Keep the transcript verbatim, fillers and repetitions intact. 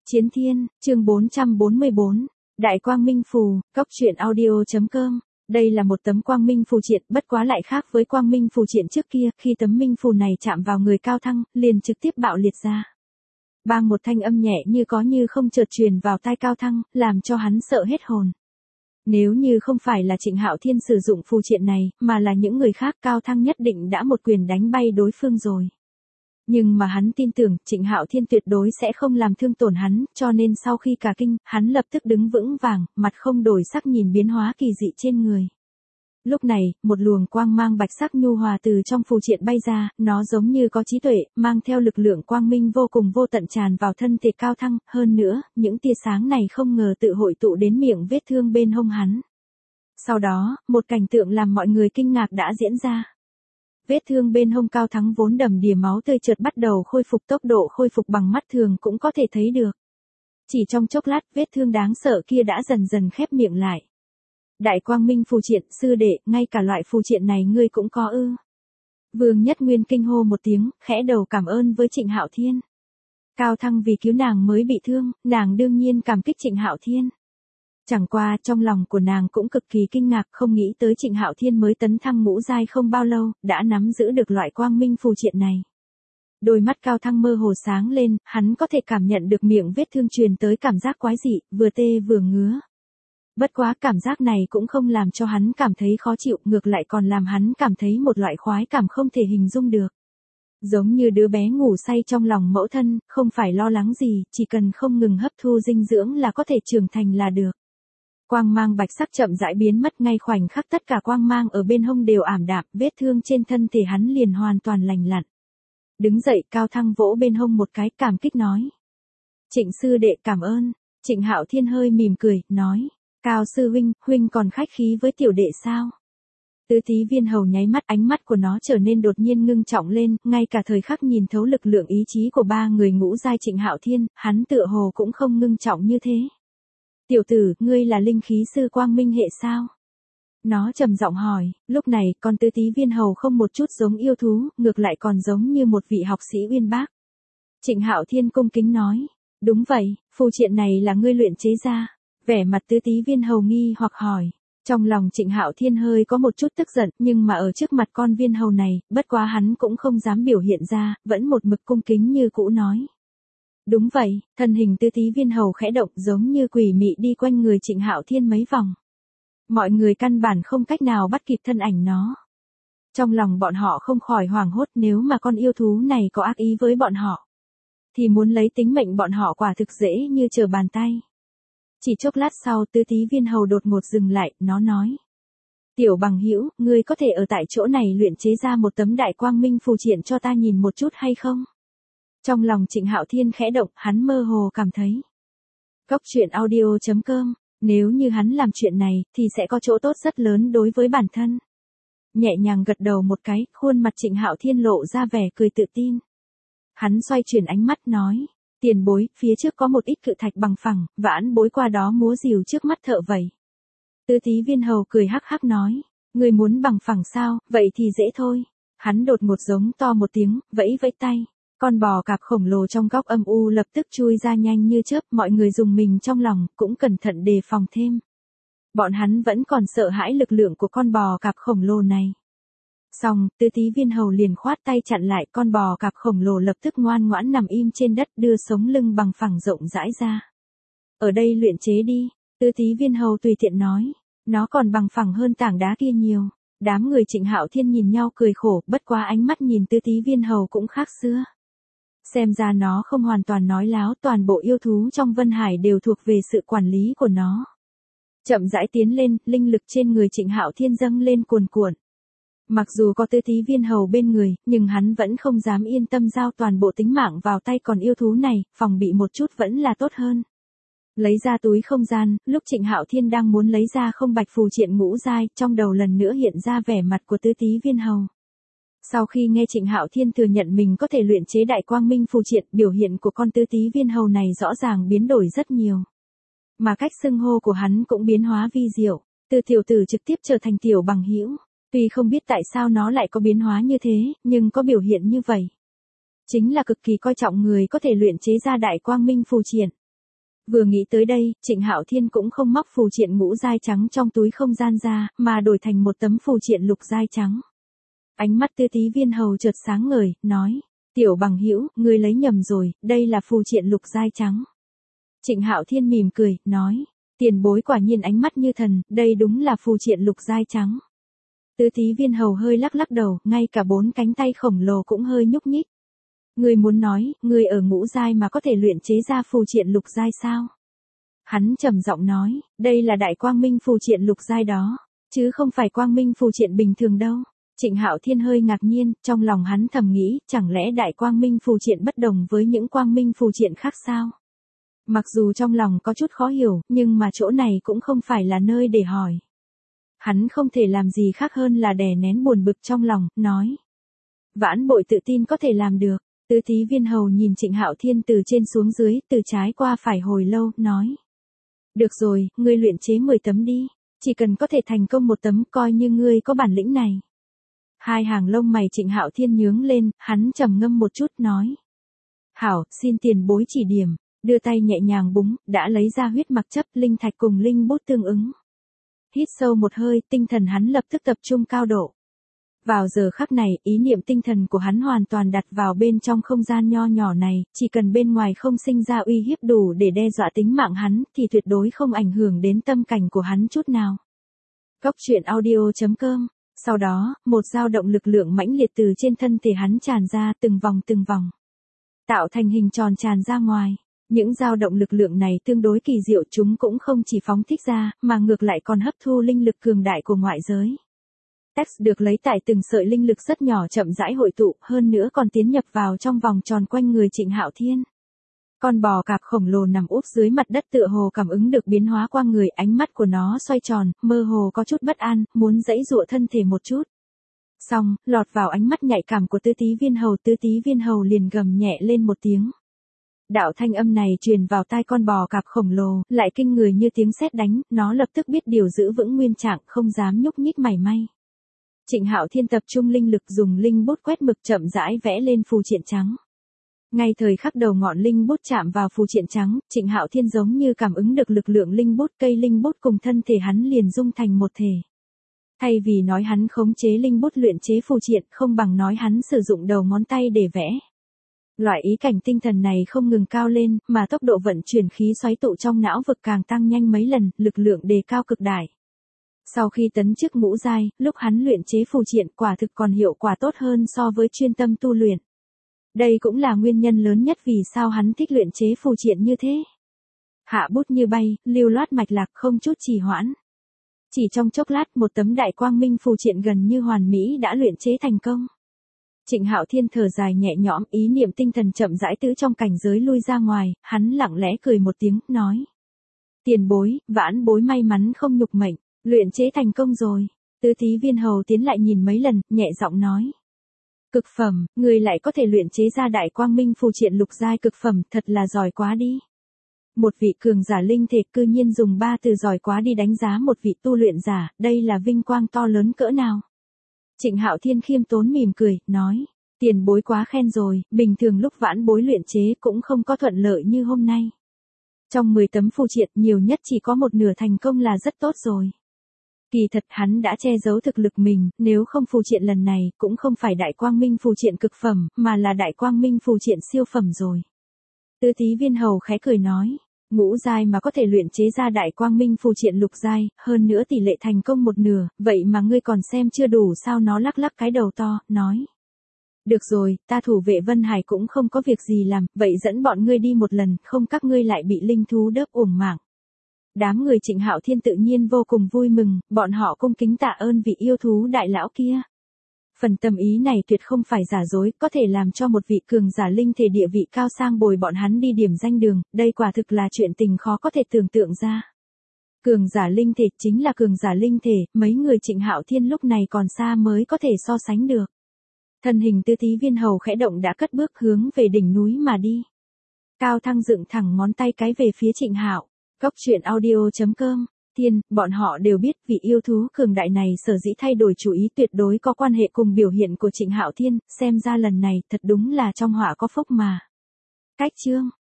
Chiến Thiên, chương bốn trăm bốn mươi bốn, Đại Quang Minh Phù, cốc truyện audio.com. Đây là một tấm quang minh phù triện, bất quá lại khác với quang minh phù triện trước kia, khi tấm minh phù này chạm vào người Cao Thăng, liền trực tiếp bạo liệt ra. Bang một thanh âm nhẹ như có như không chợt truyền vào tai Cao Thăng, làm cho hắn sợ hết hồn. Nếu như không phải là Trịnh Hạo Thiên sử dụng phù triện này, mà là những người khác, Cao Thăng nhất định đã một quyền đánh bay đối phương rồi. Nhưng mà hắn tin tưởng Trịnh Hạo Thiên tuyệt đối sẽ không làm thương tổn hắn, cho nên sau khi cả kinh, hắn lập tức đứng vững vàng, mặt không đổi sắc nhìn biến hóa kỳ dị trên người. Lúc này, một luồng quang mang bạch sắc nhu hòa từ trong phù triện bay ra, nó giống như có trí tuệ, mang theo lực lượng quang minh vô cùng vô tận tràn vào thân thể Cao Thăng, hơn nữa, những tia sáng này không ngờ tự hội tụ đến miệng vết thương bên hông hắn. Sau đó, một cảnh tượng làm mọi người kinh ngạc đã diễn ra. Vết thương bên hông Cao Thắng vốn đầm đìa máu tươi chợt bắt đầu khôi phục, tốc độ khôi phục bằng mắt thường cũng có thể thấy được. Chỉ trong chốc lát, vết thương đáng sợ kia đã dần dần khép miệng lại. Đại Quang Minh phù triện, sư đệ, ngay cả loại phù triện này ngươi cũng có ư? Vương Nhất Nguyên kinh hô một tiếng, khẽ đầu cảm ơn với Trịnh Hạo Thiên. Cao Thăng vì cứu nàng mới bị thương, nàng đương nhiên cảm kích Trịnh Hạo Thiên. Chẳng qua, trong lòng của nàng cũng cực kỳ kinh ngạc, không nghĩ tới Trịnh Hạo Thiên mới tấn thăng ngũ giai không bao lâu, đã nắm giữ được loại quang minh phù triện này. Đôi mắt Cao Thăng mơ hồ sáng lên, hắn có thể cảm nhận được miệng vết thương truyền tới cảm giác quái dị, vừa tê vừa ngứa. Bất quá cảm giác này cũng không làm cho hắn cảm thấy khó chịu, ngược lại còn làm hắn cảm thấy một loại khoái cảm không thể hình dung được. Giống như đứa bé ngủ say trong lòng mẫu thân, không phải lo lắng gì, chỉ cần không ngừng hấp thu dinh dưỡng là có thể trưởng thành là được. Quang mang bạch sắc chậm rãi biến mất, ngay khoảnh khắc tất cả quang mang ở bên hông đều ảm đạm, vết thương trên thân thể hắn liền hoàn toàn lành lặn. Đứng dậy, Cao Thăng vỗ bên hông một cái, cảm kích nói. Trịnh sư đệ cảm ơn. Trịnh Hạo Thiên hơi mỉm cười, nói. Cao sư huynh, huynh còn khách khí với tiểu đệ sao? Tứ Tí Viên Hầu nháy mắt, ánh mắt của nó trở nên đột nhiên ngưng trọng lên, ngay cả thời khắc nhìn thấu lực lượng ý chí của ba người ngũ giai Trịnh Hạo Thiên, hắn tựa hồ cũng không ngưng trọng như thế. Tiểu tử, ngươi là linh khí sư quang minh hệ sao? Nó trầm giọng hỏi, lúc này, con Tứ Tí Viên Hầu không một chút giống yêu thú, ngược lại còn giống như một vị học sĩ uyên bác. Trịnh Hạo Thiên cung kính nói, đúng vậy, phù triện này là ngươi luyện chế ra. Vẻ mặt Tứ Tí Viên Hầu nghi hoặc hỏi. Trong lòng Trịnh Hạo Thiên hơi có một chút tức giận, nhưng mà ở trước mặt con viên hầu này, bất quá hắn cũng không dám biểu hiện ra, vẫn một mực cung kính như cũ nói. Đúng vậy, thân hình Tứ Tí Viên Hầu khẽ động giống như quỷ mị đi quanh người Trịnh Hạo Thiên mấy vòng. Mọi người căn bản không cách nào bắt kịp thân ảnh nó. Trong lòng bọn họ không khỏi hoảng hốt, nếu mà con yêu thú này có ác ý với bọn họ, thì muốn lấy tính mệnh bọn họ quả thực dễ như trở bàn tay. Chỉ chốc lát sau, Tứ Tí Viên Hầu đột ngột dừng lại, nó nói. Tiểu bằng hữu, ngươi có thể ở tại chỗ này luyện chế ra một tấm đại quang minh phù triện cho ta nhìn một chút hay không? Trong lòng Trịnh Hạo Thiên khẽ động, hắn mơ hồ cảm thấy. cốc truyện audio.com, nếu như hắn làm chuyện này, thì sẽ có chỗ tốt rất lớn đối với bản thân. Nhẹ nhàng gật đầu một cái, khuôn mặt Trịnh Hạo Thiên lộ ra vẻ cười tự tin. Hắn xoay chuyển ánh mắt nói. Tiền bối, phía trước có một ít cự thạch bằng phẳng, vãn bối qua đó múa rìu trước mắt thợ vẩy. Tứ Tí Viên Hầu cười hắc hắc nói, người muốn bằng phẳng sao, vậy thì dễ thôi. Hắn đột ngột giống to một tiếng, vẫy vẫy tay. Con bò cạp khổng lồ trong góc âm u lập tức chui ra nhanh như chớp, mọi người dùng mình trong lòng, cũng cẩn thận đề phòng thêm. Bọn hắn vẫn còn sợ hãi lực lượng của con bò cạp khổng lồ này. Xong, Tứ Tí Viên Hầu liền khoát tay chặn lại, con bò cạp khổng lồ lập tức ngoan ngoãn nằm im trên đất, đưa sống lưng bằng phẳng rộng rãi ra. Ở đây luyện chế đi, Tứ Tí Viên Hầu tùy tiện nói, nó còn bằng phẳng hơn tảng đá kia nhiều. Đám người Trịnh Hạo Thiên nhìn nhau cười khổ, bất quá ánh mắt nhìn Tứ Tí Viên Hầu cũng khác xưa. Xem ra nó không hoàn toàn nói láo, toàn bộ yêu thú trong Vân Hải đều thuộc về sự quản lý của nó. Chậm rãi tiến lên, linh lực trên người Trịnh Hạo Thiên dâng lên cuồn cuộn. Mặc dù có Tứ Tí Viên Hầu bên người, nhưng hắn vẫn không dám yên tâm giao toàn bộ tính mạng vào tay con yêu thú này, phòng bị một chút vẫn là tốt hơn. Lấy ra túi không gian, lúc Trịnh Hạo Thiên đang muốn lấy ra không bạch phù triện ngũ giai, trong đầu lần nữa hiện ra vẻ mặt của Tứ Tí Viên Hầu. Sau khi nghe Trịnh Hạo Thiên thừa nhận mình có thể luyện chế đại quang minh phù triện, biểu hiện của con Tứ Tí Viên Hầu này rõ ràng biến đổi rất nhiều. Mà cách xưng hô của hắn cũng biến hóa vi diệu, từ tiểu tử trực tiếp trở thành tiểu bằng hữu. Tuy không biết tại sao nó lại có biến hóa như thế, nhưng có biểu hiện như vậy. Chính là cực kỳ coi trọng người có thể luyện chế ra đại quang minh phù triện. Vừa nghĩ tới đây, Trịnh Hạo Thiên cũng không móc phù triện ngũ giai trắng trong túi không gian ra, mà đổi thành một tấm phù triện lục giai trắng. Ánh mắt Tư Tí Viên Hầu chợt sáng ngời, nói, tiểu bằng hữu, ngươi lấy nhầm rồi, đây là phù triện lục giai trắng. Trịnh Hạo Thiên mỉm cười, nói, tiền bối quả nhiên ánh mắt như thần, đây đúng là phù triện lục giai trắng. Tư Tí Viên Hầu hơi lắc lắc đầu, ngay cả bốn cánh tay khổng lồ cũng hơi nhúc nhích. Ngươi muốn nói, ngươi ở ngũ giai mà có thể luyện chế ra phù triện lục giai sao? Hắn trầm giọng nói, đây là đại quang minh phù triện lục giai đó, chứ không phải quang minh phù triện bình thường đâu. Trịnh Hạo Thiên hơi ngạc nhiên, trong lòng hắn thầm nghĩ, chẳng lẽ đại quang minh phù triện bất đồng với những quang minh phù triện khác sao? Mặc dù trong lòng có chút khó hiểu, nhưng mà chỗ này cũng không phải là nơi để hỏi. Hắn không thể làm gì khác hơn là đè nén buồn bực trong lòng, nói. Vãn bội tự tin có thể làm được. Tư Tí Viên Hầu nhìn Trịnh Hạo Thiên từ trên xuống dưới, từ trái qua phải hồi lâu, nói. Được rồi, ngươi luyện chế mười tấm đi. Chỉ cần có thể thành công một tấm coi như ngươi có bản lĩnh này. Hai hàng lông mày Trịnh Hạo Thiên nhướng lên, hắn trầm ngâm một chút, nói. Hảo, xin tiền bối chỉ điểm, đưa tay nhẹ nhàng búng, đã lấy ra huyết mặc chấp, linh thạch cùng linh bút tương ứng. Hít sâu một hơi, tinh thần hắn lập tức tập trung cao độ. Vào giờ khắc này, ý niệm tinh thần của hắn hoàn toàn đặt vào bên trong không gian nho nhỏ này, chỉ cần bên ngoài không sinh ra uy hiếp đủ để đe dọa tính mạng hắn, thì tuyệt đối không ảnh hưởng đến tâm cảnh của hắn chút nào. Cốc truyện audio chấm com. Sau đó, một dao động lực lượng mãnh liệt từ trên thân thể hắn tràn ra từng vòng từng vòng. Tạo thành hình tròn tràn ra ngoài. Những dao động lực lượng này tương đối kỳ diệu, chúng cũng không chỉ phóng thích ra, mà ngược lại còn hấp thu linh lực cường đại của ngoại giới. Text được lấy tại từng sợi linh lực rất nhỏ chậm rãi hội tụ, hơn nữa còn tiến nhập vào trong vòng tròn quanh người Trịnh Hạo Thiên. Con bò cạp khổng lồ nằm úp dưới mặt đất tựa hồ cảm ứng được biến hóa qua người, ánh mắt của nó xoay tròn, mơ hồ có chút bất an, muốn giãy giụa thân thể một chút. Xong, lọt vào ánh mắt nhạy cảm của Tư Tí Viên Hầu, Tư Tí Viên Hầu liền gầm nhẹ lên một tiếng. Đạo thanh âm này truyền vào tai con bò cạp khổng lồ, lại kinh người như tiếng sét đánh, nó lập tức biết điều giữ vững nguyên trạng, không dám nhúc nhích mảy may. Trịnh Hạo Thiên tập trung linh lực dùng linh bút quét mực chậm rãi vẽ lên phù triện trắng. Ngay thời khắc đầu ngọn linh bút chạm vào phù triện trắng, Trịnh Hạo Thiên giống như cảm ứng được lực lượng linh bút, cây linh bút cùng thân thể hắn liền dung thành một thể. Thay vì nói hắn khống chế linh bút luyện chế phù triện, không bằng nói hắn sử dụng đầu ngón tay để vẽ. Loại ý cảnh tinh thần này không ngừng cao lên, mà tốc độ vận chuyển khí xoáy tụ trong não vực càng tăng nhanh mấy lần, lực lượng đề cao cực đại. Sau khi tấn chức ngũ giai, lúc hắn luyện chế phù triện quả thực còn hiệu quả tốt hơn so với chuyên tâm tu luyện. Đây cũng là nguyên nhân lớn nhất vì sao hắn thích luyện chế phù triện như thế. Hạ bút như bay, lưu loát mạch lạc không chút trì hoãn. Chỉ trong chốc lát một tấm đại quang minh phù triện gần như hoàn mỹ đã luyện chế thành công. Trịnh Hạo Thiên thở dài nhẹ nhõm, ý niệm tinh thần chậm rãi từ trong cảnh giới lui ra ngoài, hắn lặng lẽ cười một tiếng, nói. Tiền bối, vãn bối may mắn không nhục mệnh, luyện chế thành công rồi. Tư Tí Viên Hầu tiến lại nhìn mấy lần, nhẹ giọng nói. Cực phẩm, người lại có thể luyện chế ra đại quang minh phù triện lục giai cực phẩm, thật là giỏi quá đi. Một vị cường giả linh thể cư nhiên dùng ba từ giỏi quá đi đánh giá một vị tu luyện giả, đây là vinh quang to lớn cỡ nào. Trịnh Hạo Thiên khiêm tốn mỉm cười, nói, tiền bối quá khen rồi, bình thường lúc vãn bối luyện chế cũng không có thuận lợi như hôm nay. Trong mười tấm phù triện nhiều nhất chỉ có một nửa thành công là rất tốt rồi. Kỳ thật hắn đã che giấu thực lực mình, nếu không phù triện lần này cũng không phải đại quang minh phù triện cực phẩm, mà là đại quang minh phù triện siêu phẩm rồi. Tư Tí Viên Hầu khẽ cười nói. Ngũ giai mà có thể luyện chế ra đại quang minh phù triện lục giai, hơn nữa tỷ lệ thành công một nửa, vậy mà ngươi còn xem chưa đủ sao? Nó lắc lắc cái đầu to, nói. Được rồi, ta thủ vệ Vân Hải cũng không có việc gì làm, vậy dẫn bọn ngươi đi một lần, không các ngươi lại bị linh thú đớp uổng mạng. Đám người Trịnh Hạo Thiên tự nhiên vô cùng vui mừng, bọn họ cung kính tạ ơn vị yêu thú đại lão kia. Phần tâm ý này tuyệt không phải giả dối, có thể làm cho một vị cường giả linh thể địa vị cao sang bồi bọn hắn đi điểm danh đường, đây quả thực là chuyện tình khó có thể tưởng tượng ra. Cường giả linh thể chính là cường giả linh thể, mấy người Trịnh Hạo Thiên lúc này còn xa mới có thể so sánh được. Thân hình Tư Tí Viên Hầu khẽ động đã cất bước hướng về đỉnh núi mà đi. Cao Thăng dựng thẳng ngón tay cái về phía Trịnh Hạo. Cốc truyện audio chấm com. Tiên, bọn họ đều biết vị yêu thú cường đại này sở dĩ thay đổi chủ ý tuyệt đối có quan hệ cùng biểu hiện của Trịnh Hạo Thiên, xem ra lần này thật đúng là trong họa có phúc mà. Cách chương